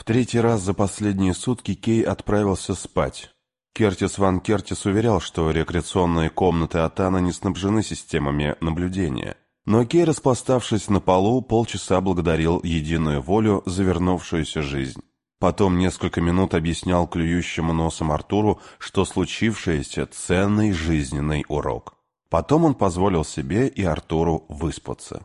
третий раз за последние сутки Кей отправился спать. Кертис Ван Кертис уверял, что рекреационные комнаты Атана не снабжены системами наблюдения. Но Кей, распластавшись на полу, полчаса благодарил единую волю за вернувшуюся жизнь. Потом несколько минут объяснял клюющему носом Артуру, что случившееся – ценный жизненный урок. Потом он позволил себе и Артуру выспаться.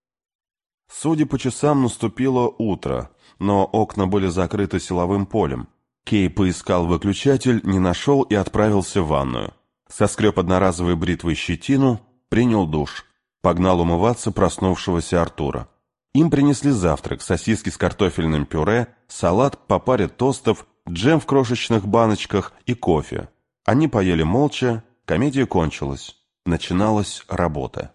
Судя по часам, наступило утро, но окна были закрыты силовым полем. Кей поискал выключатель, не нашел и отправился в ванную. Соскреб одноразовой бритвой щетину, принял душ. Погнал умываться проснувшегося Артура. Им принесли завтрак: сосиски с картофельным пюре, салат по паре тостов, джем в крошечных баночках и кофе. Они поели молча, комедия кончилась. Начиналась работа.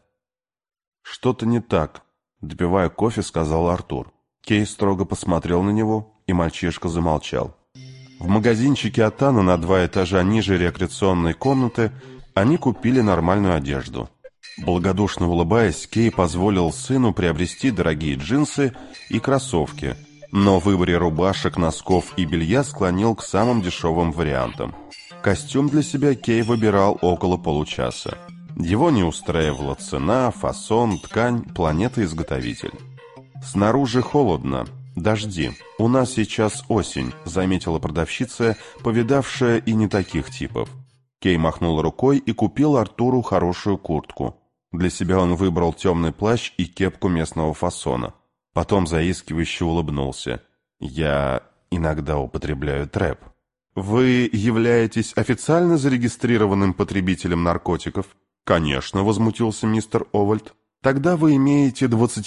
«Что-то не так», — допивая кофе, сказал Артур. Кей строго посмотрел на него, и мальчишка замолчал. В магазинчике Атана на 2 этажа ниже рекреационной комнаты они купили нормальную одежду. Благодушно улыбаясь, Кей позволил сыну приобрести дорогие джинсы и кроссовки, но в выборе рубашек, носков и белья склонил к самым дешевым вариантам. Костюм для себя Кей выбирал около получаса. Его не устраивала цена, фасон, ткань, планета-изготовитель. «Снаружи холодно. Дожди. У нас сейчас осень», — заметила продавщица, повидавшая и не таких типов. Кей махнул рукой и купил Артуру хорошую куртку. Для себя он выбрал темный плащ и кепку местного фасона. Потом заискивающе улыбнулся. «Я иногда употребляю трэп». «Вы являетесь официально зарегистрированным потребителем наркотиков?» «Конечно», — возмутился мистер Овальд. «Тогда вы имеете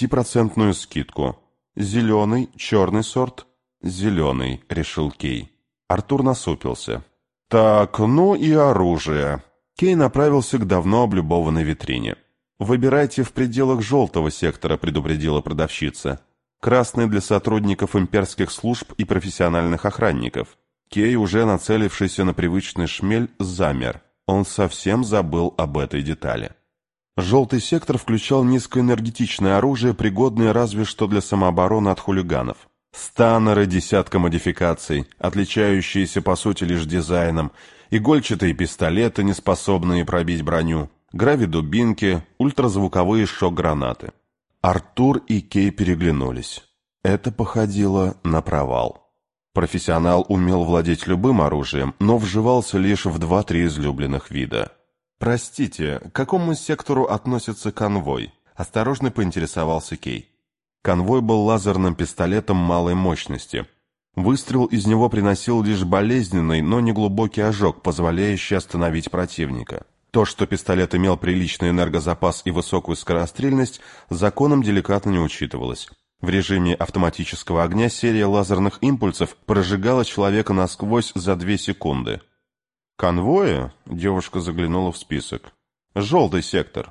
20% скидку. Зеленый, черный сорт?» «Зеленый», — решил Кей. Артур насупился. «Так, ну и оружие». Кей направился к давно облюбованной витрине. «Выбирайте в пределах желтого сектора», — предупредила продавщица. «Красный для сотрудников имперских служб и профессиональных охранников». Кей, уже нацелившийся на привычный шмель, замер. Он совсем забыл об этой детали. Желтый сектор включал низкоэнергетичное оружие, пригодное разве что для самообороны от хулиганов. Станнеры десятка модификаций, отличающиеся по сути лишь дизайном, игольчатые пистолеты, не способные пробить броню, гравидубинки, ультразвуковые шок-гранаты. Артур и Кей переглянулись. Это походило на провал. Профессионал умел владеть любым оружием, но вживался лишь в 2-3 излюбленных вида. «Простите, к какому сектору относится конвой?» – осторожно поинтересовался Кей. Конвой был лазерным пистолетом малой мощности. Выстрел из него приносил лишь болезненный, но неглубокий ожог, позволяющий остановить противника. То, что пистолет имел приличный энергозапас и высокую скорострельность, законом деликатно не учитывалось. В режиме автоматического огня серия лазерных импульсов прожигала человека насквозь за 2 секунды. «Конвои?» – девушка заглянула в список. «Желтый сектор».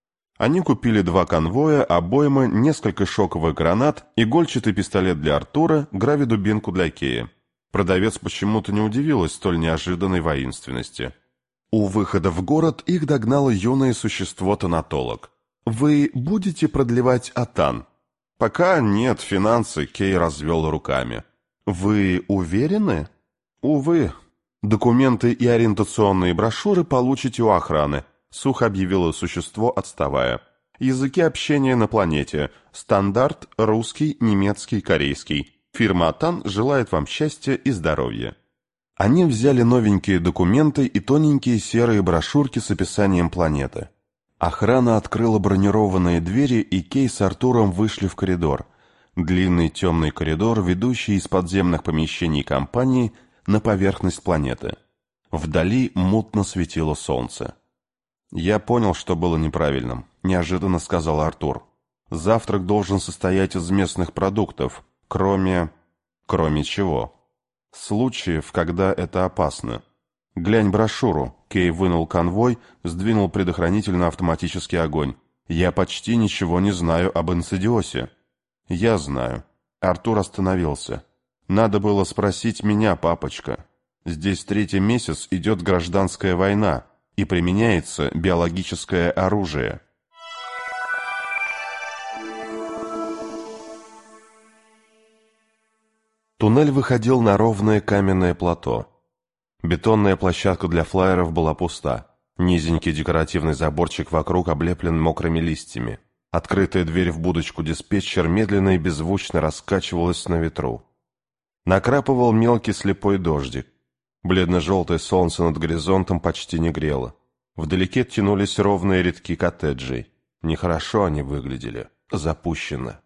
Они купили 2 конвоя, обоймы, несколько шоковых гранат, игольчатый пистолет для Артура, гравидубинку для Кея. Продавец почему-то не удивилась столь неожиданной воинственности. У выхода в город их догнало юное существо-тонатолог. «Вы будете продлевать Атан?» «Пока нет, финансы», — Кей развел руками. «Вы уверены?» «Увы. Документы и ориентационные брошюры получите у охраны», — сухо объявило существо, отставая. «Языки общения на планете. Стандарт, русский, немецкий, корейский. Фирма Атан желает вам счастья и здоровья». Они взяли новенькие документы и тоненькие серые брошюрки с описанием планеты. Охрана открыла бронированные двери, и Кей с Артуром вышли в коридор. Длинный темный коридор, ведущий из подземных помещений компании на поверхность планеты. Вдали мутно светило солнце. «Я понял, что было неправильным», — неожиданно сказал Артур. «Завтрак должен состоять из местных продуктов, кроме... Кроме чего? Случаев, когда это опасно. Глянь брошюру». Кей вынул конвой, сдвинул предохранитель на автоматический огонь. «Я почти ничего не знаю об инцидиосе». «Я знаю». Артур остановился. «Надо было спросить меня, папочка. Здесь 3-й месяц идет гражданская война, и применяется биологическое оружие». Туннель выходил на ровное каменное плато. Бетонная площадка для флайеров была пуста. Низенький декоративный заборчик вокруг облеплен мокрыми листьями. Открытая дверь в будочку диспетчер медленно и беззвучно раскачивалась на ветру. Накрапывал мелкий слепой дождик. Бледно-желтое солнце над горизонтом почти не грело. Вдалеке тянулись ровные рядки коттеджей. Нехорошо они выглядели, запущенно.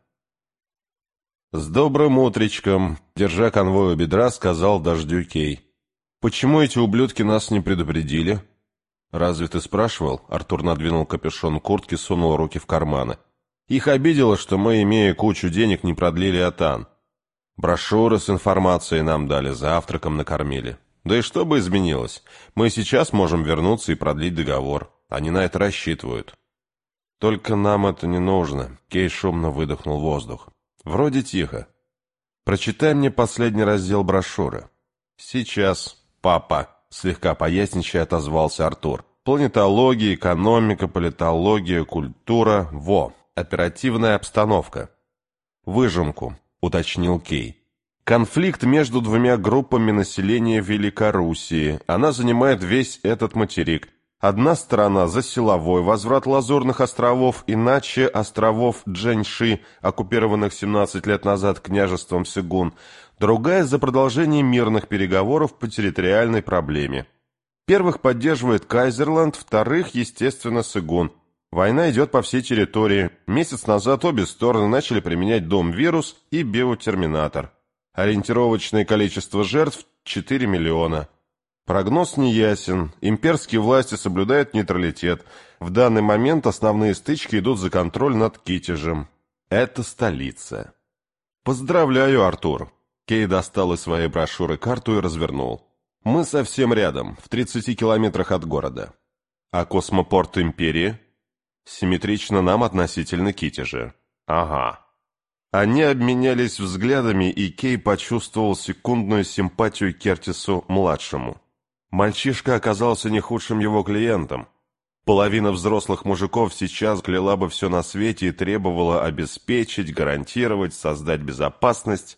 «С добрым утречком!» — держа конвой у бедра, сказал дождю Кей. «Почему эти ублюдки нас не предупредили?» «Разве ты спрашивал?» — Артур надвинул капюшон куртки, сунул руки в карманы. «Их обидело, что мы, имея кучу денег, не продлили Атан. Брошюры с информацией нам дали, завтраком накормили. Да и что бы изменилось? Мы сейчас можем вернуться и продлить договор. Они на это рассчитывают». «Только нам это не нужно», — Кей шумно выдохнул воздух. «Вроде тихо. Прочитай мне последний раздел брошюры». «Сейчас, папа», — слегка поясничая отозвался Артур. «Планетология, экономика, политология, культура. Во, оперативная обстановка». «Выжимку», — уточнил Кей. «Конфликт между двумя группами населения Великоруссии. Она занимает весь этот материк. Одна сторона за силовой возврат Лазурных островов, иначе островов Джэньши, оккупированных 17 лет назад княжеством Сигун, другая за продолжение мирных переговоров по территориальной проблеме. Первых поддерживает Кайзерланд, вторых, естественно, Сигун. Война идет по всей территории. Месяц назад обе стороны начали применять Дом-вирус и биотерминатор. Ориентировочное количество жертв – 4 миллиона. Прогноз неясен. Имперские власти соблюдают нейтралитет. В данный момент основные стычки идут за контроль над Китежем. Это столица. Поздравляю, Артур. Кей достал из своей брошюры карту и развернул. Мы совсем рядом, в 30 километрах от города. А космопорт Империи? Симметрично нам относительно Китежа. Ага. Они обменялись взглядами, и Кей почувствовал секундную симпатию к Кертису-младшему. Мальчишка оказался не худшим его клиентом. Половина взрослых мужиков сейчас кляла бы все на свете и требовала обеспечить, гарантировать, создать безопасность.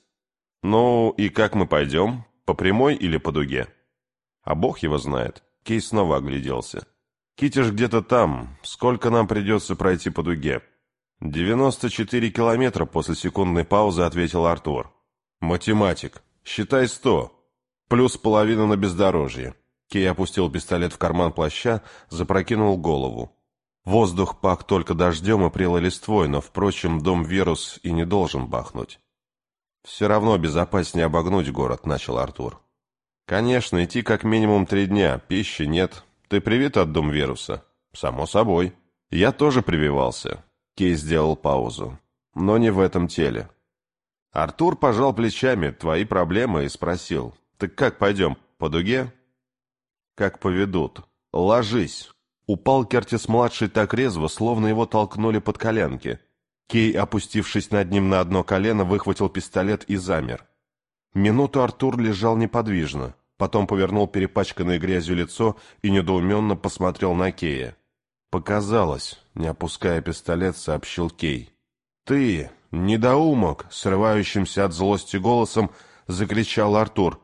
Ну, и как мы пойдем? По прямой или по дуге? А бог его знает. Кей снова огляделся. Китеж где-то там. Сколько нам придется пройти по дуге? 94 километра, после секундной паузы ответил Артур. Математик. Считай 100. Плюс половина на бездорожье. Кей опустил пистолет в карман плаща, запрокинул голову. Воздух пах только дождем и прелой листвой, но, впрочем, Дом-вирус и не должен бахнуть. «Все равно безопаснее обогнуть город», — начал Артур. «Конечно, идти как минимум 3 дня, пищи нет. Ты привит от Дом-вируса?» «Само собой. Я тоже прививался». Кей сделал паузу. «Но не в этом теле». Артур пожал плечами, твои проблемы, и спросил. «Так как пойдем, по дуге?» «Как поведут. Ложись». Упал Кертис-младший так резво, словно его толкнули под коленки. Кей, опустившись над ним на одно колено, выхватил пистолет и замер. Минуту Артур лежал неподвижно, потом повернул перепачканное грязью лицо и недоуменно посмотрел на Кея. «Показалось», — не опуская пистолет, сообщил Кей. «Ты, недоумок!» — срывающимся от злости голосом закричал Артур.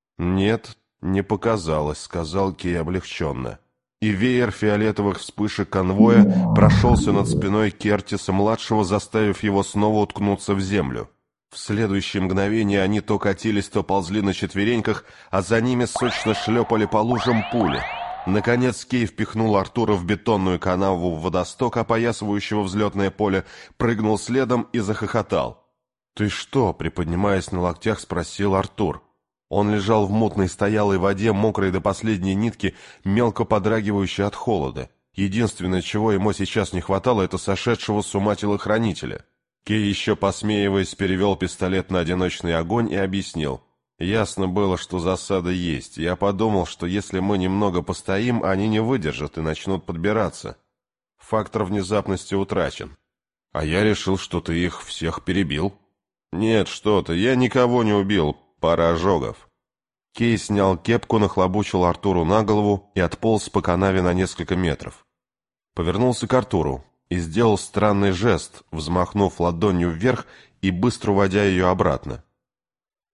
«Нет, не показалось», — сказал Кей облегченно. И веер фиолетовых вспышек конвоя прошелся над спиной Кертиса-младшего, заставив его снова уткнуться в землю. В следующее мгновение они то катились, то ползли на четвереньках, а за ними сочно шлепали по лужам пули. Наконец Кей впихнул Артура в бетонную канаву в водосток, опоясывающего взлетное поле, прыгнул следом и захохотал. «Ты что?» — приподнимаясь на локтях, спросил Артур. Он лежал в мутной стоялой воде, мокрой до последней нитки, мелко подрагивающей от холода. Единственное, чего ему сейчас не хватало, это сошедшего с ума телохранителя. Кей, еще посмеиваясь, перевел пистолет на одиночный огонь и объяснил. Ясно было, что засада есть. Я подумал, что если мы немного постоим, они не выдержат и начнут подбираться. Фактор внезапности утрачен. А я решил, что ты их всех перебил. Нет, что ты, я никого не убил. Пара ожогов. Кей снял кепку, нахлобучил Артуру на голову и отполз по канаве на несколько метров. Повернулся к Артуру и сделал странный жест, взмахнув ладонью вверх и быстро уводя ее обратно.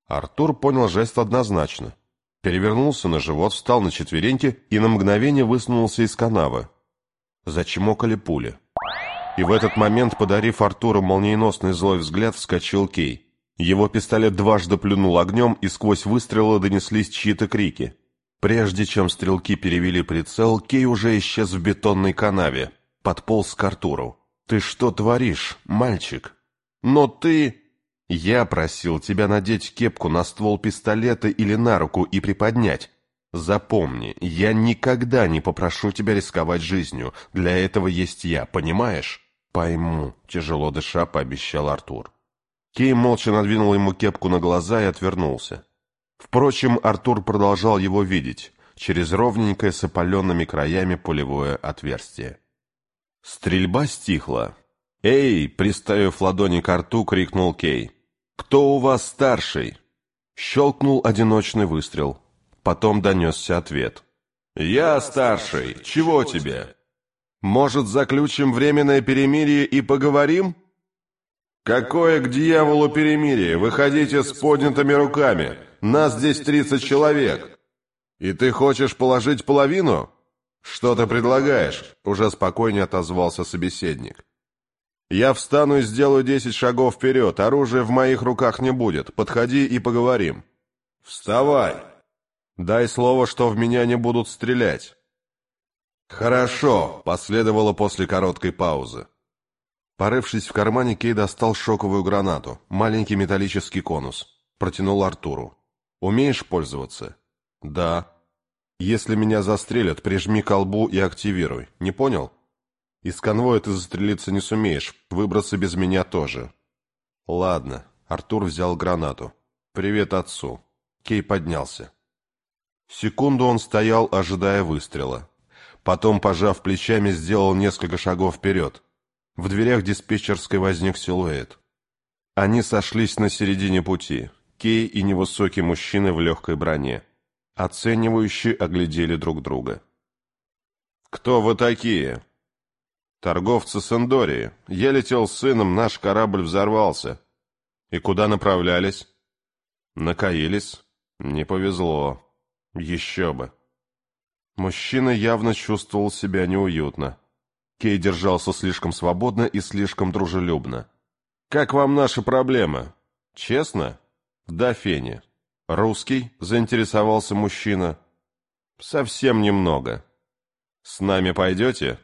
Артур понял жест однозначно. Перевернулся на живот, встал на четвереньки и на мгновение высунулся из канавы. Зачмокали пули. И в этот момент, подарив Артуру молниеносный злой взгляд, вскочил Кей. Его пистолет дважды плюнул огнем, и сквозь выстрелы донеслись чьи-то крики. Прежде чем стрелки перевели прицел, Кей уже исчез в бетонной канаве, подполз к Артуру. «Ты что творишь, мальчик?» «Но ты...» «Я просил тебя надеть кепку на ствол пистолета или на руку и приподнять. Запомни, я никогда не попрошу тебя рисковать жизнью. Для этого есть я, понимаешь?» «Пойму», — тяжело дыша, пообещал Артур. Кей молча надвинул ему кепку на глаза и отвернулся. Впрочем, Артур продолжал его видеть, через ровненькое с опаленными краями пулевое отверстие. Стрельба стихла. «Эй!» — приставив ладони к рту, крикнул Кей. «Кто у вас старший?» Щелкнул одиночный выстрел. Потом донесся ответ. «Я старший. Чего тебе? Может, заключим временное перемирие и поговорим?» «Какое к дьяволу перемирие? Выходите с поднятыми руками. Нас здесь 30 человек. И ты хочешь положить половину? Что ты предлагаешь?» Уже спокойнее отозвался собеседник. «Я встану и сделаю 10 шагов вперед. Оружия в моих руках не будет. Подходи и поговорим». «Вставай!» «Дай слово, что в меня не будут стрелять». «Хорошо», — последовало после короткой паузы. Порывшись в кармане, Кей достал шоковую гранату, маленький металлический конус. Протянул Артуру. «Умеешь пользоваться?» «Да». «Если меня застрелят, прижми к колбу и активируй. Не понял? Из конвоя ты застрелиться не сумеешь, выбросы без меня тоже». «Ладно». Артур взял гранату. «Привет отцу». Кей поднялся. Секунду он стоял, ожидая выстрела. Потом, пожав плечами, сделал несколько шагов вперед. В дверях диспетчерской возник силуэт. Они сошлись на середине пути. Кей и невысокий мужчина в легкой броне. Оценивающие оглядели друг друга. «Кто вы такие?» «Торговцы с Эндории. Я летел с сыном, наш корабль взорвался». «И куда направлялись?» «На Каилис. Не повезло. Еще бы». Мужчина явно чувствовал себя неуютно. Кей держался слишком свободно и слишком дружелюбно. «Как вам наши проблемы?» «Честно?» «Да, Феня». «Русский?» — заинтересовался мужчина. «Совсем немного». «С нами пойдете?»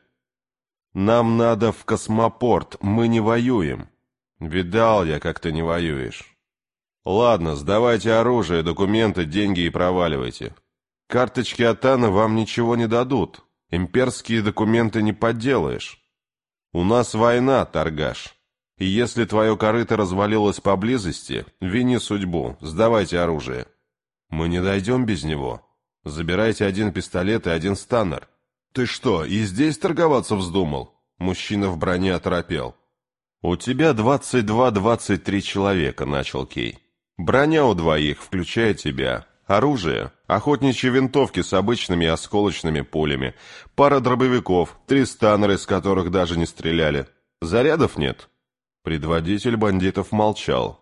«Нам надо в космопорт, мы не воюем». «Видал я, как ты не воюешь». «Ладно, сдавайте оружие, документы, деньги и проваливайте. Карточки Атана вам ничего не дадут. Имперские документы не подделаешь. У нас война, торгаш. И если твое корыто развалилось поблизости, вини судьбу, сдавайте оружие. Мы не дойдем без него. Забирайте один пистолет и один станнер». «Ты что, и здесь торговаться вздумал?» Мужчина в броне оторопел. «У тебя 22-23 человека», — начал Кей. «Броня у двоих, включая тебя. Оружие, охотничьи винтовки с обычными осколочными пулями, пара дробовиков, 3 станнера, из которых даже не стреляли. Зарядов нет?» Предводитель бандитов молчал.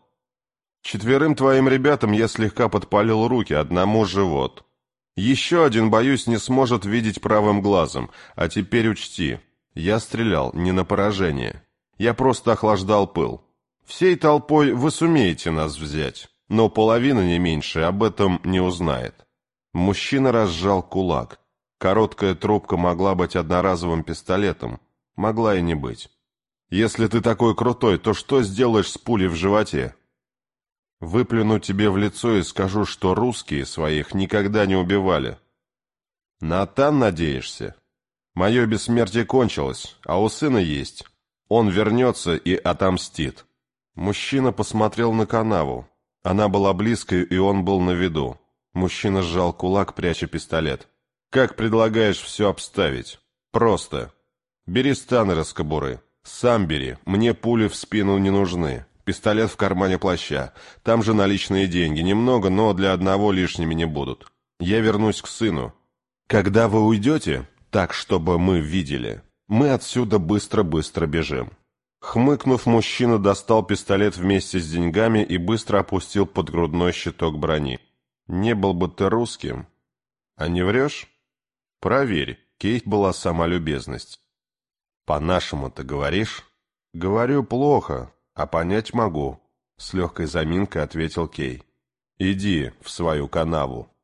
«4 твоим ребятам я слегка подпалил руки, одному живот. Еще один, боюсь, не сможет видеть правым глазом. А теперь учти, я стрелял не на поражение. Я просто охлаждал пыл. Всей толпой вы сумеете нас взять, но половина, не меньше, об этом не узнает». Мужчина разжал кулак. Короткая трубка могла быть одноразовым пистолетом, могла и не быть. «Если ты такой крутой, то что сделаешь с пулей в животе?» «Выплюну тебе в лицо и скажу, что русские своих никогда не убивали». «На Атан надеешься? Мое бессмертие кончилось, а у сына есть. Он вернется и отомстит». Мужчина посмотрел на канаву. Она была близкой, и он был на виду. Мужчина сжал кулак, пряча пистолет. «Как предлагаешь все обставить?» «Просто. Бери станнер из кобуры. Сам бери, мне пули в спину не нужны. Пистолет в кармане плаща. Там же наличные деньги. Немного, но для одного лишними не будут. Я вернусь к сыну. Когда вы уйдете, так, чтобы мы видели, мы отсюда быстро-быстро бежим. Хмыкнув, мужчина достал пистолет вместе с деньгами и быстро опустил под грудной щиток брони. «Не был бы ты русским. А не врешь? Проверь». Кейт была сама любезность. «По-нашему ты говоришь?» «Говорю плохо, а понять могу», — с легкой заминкой ответил Кей. «Иди в свою канаву».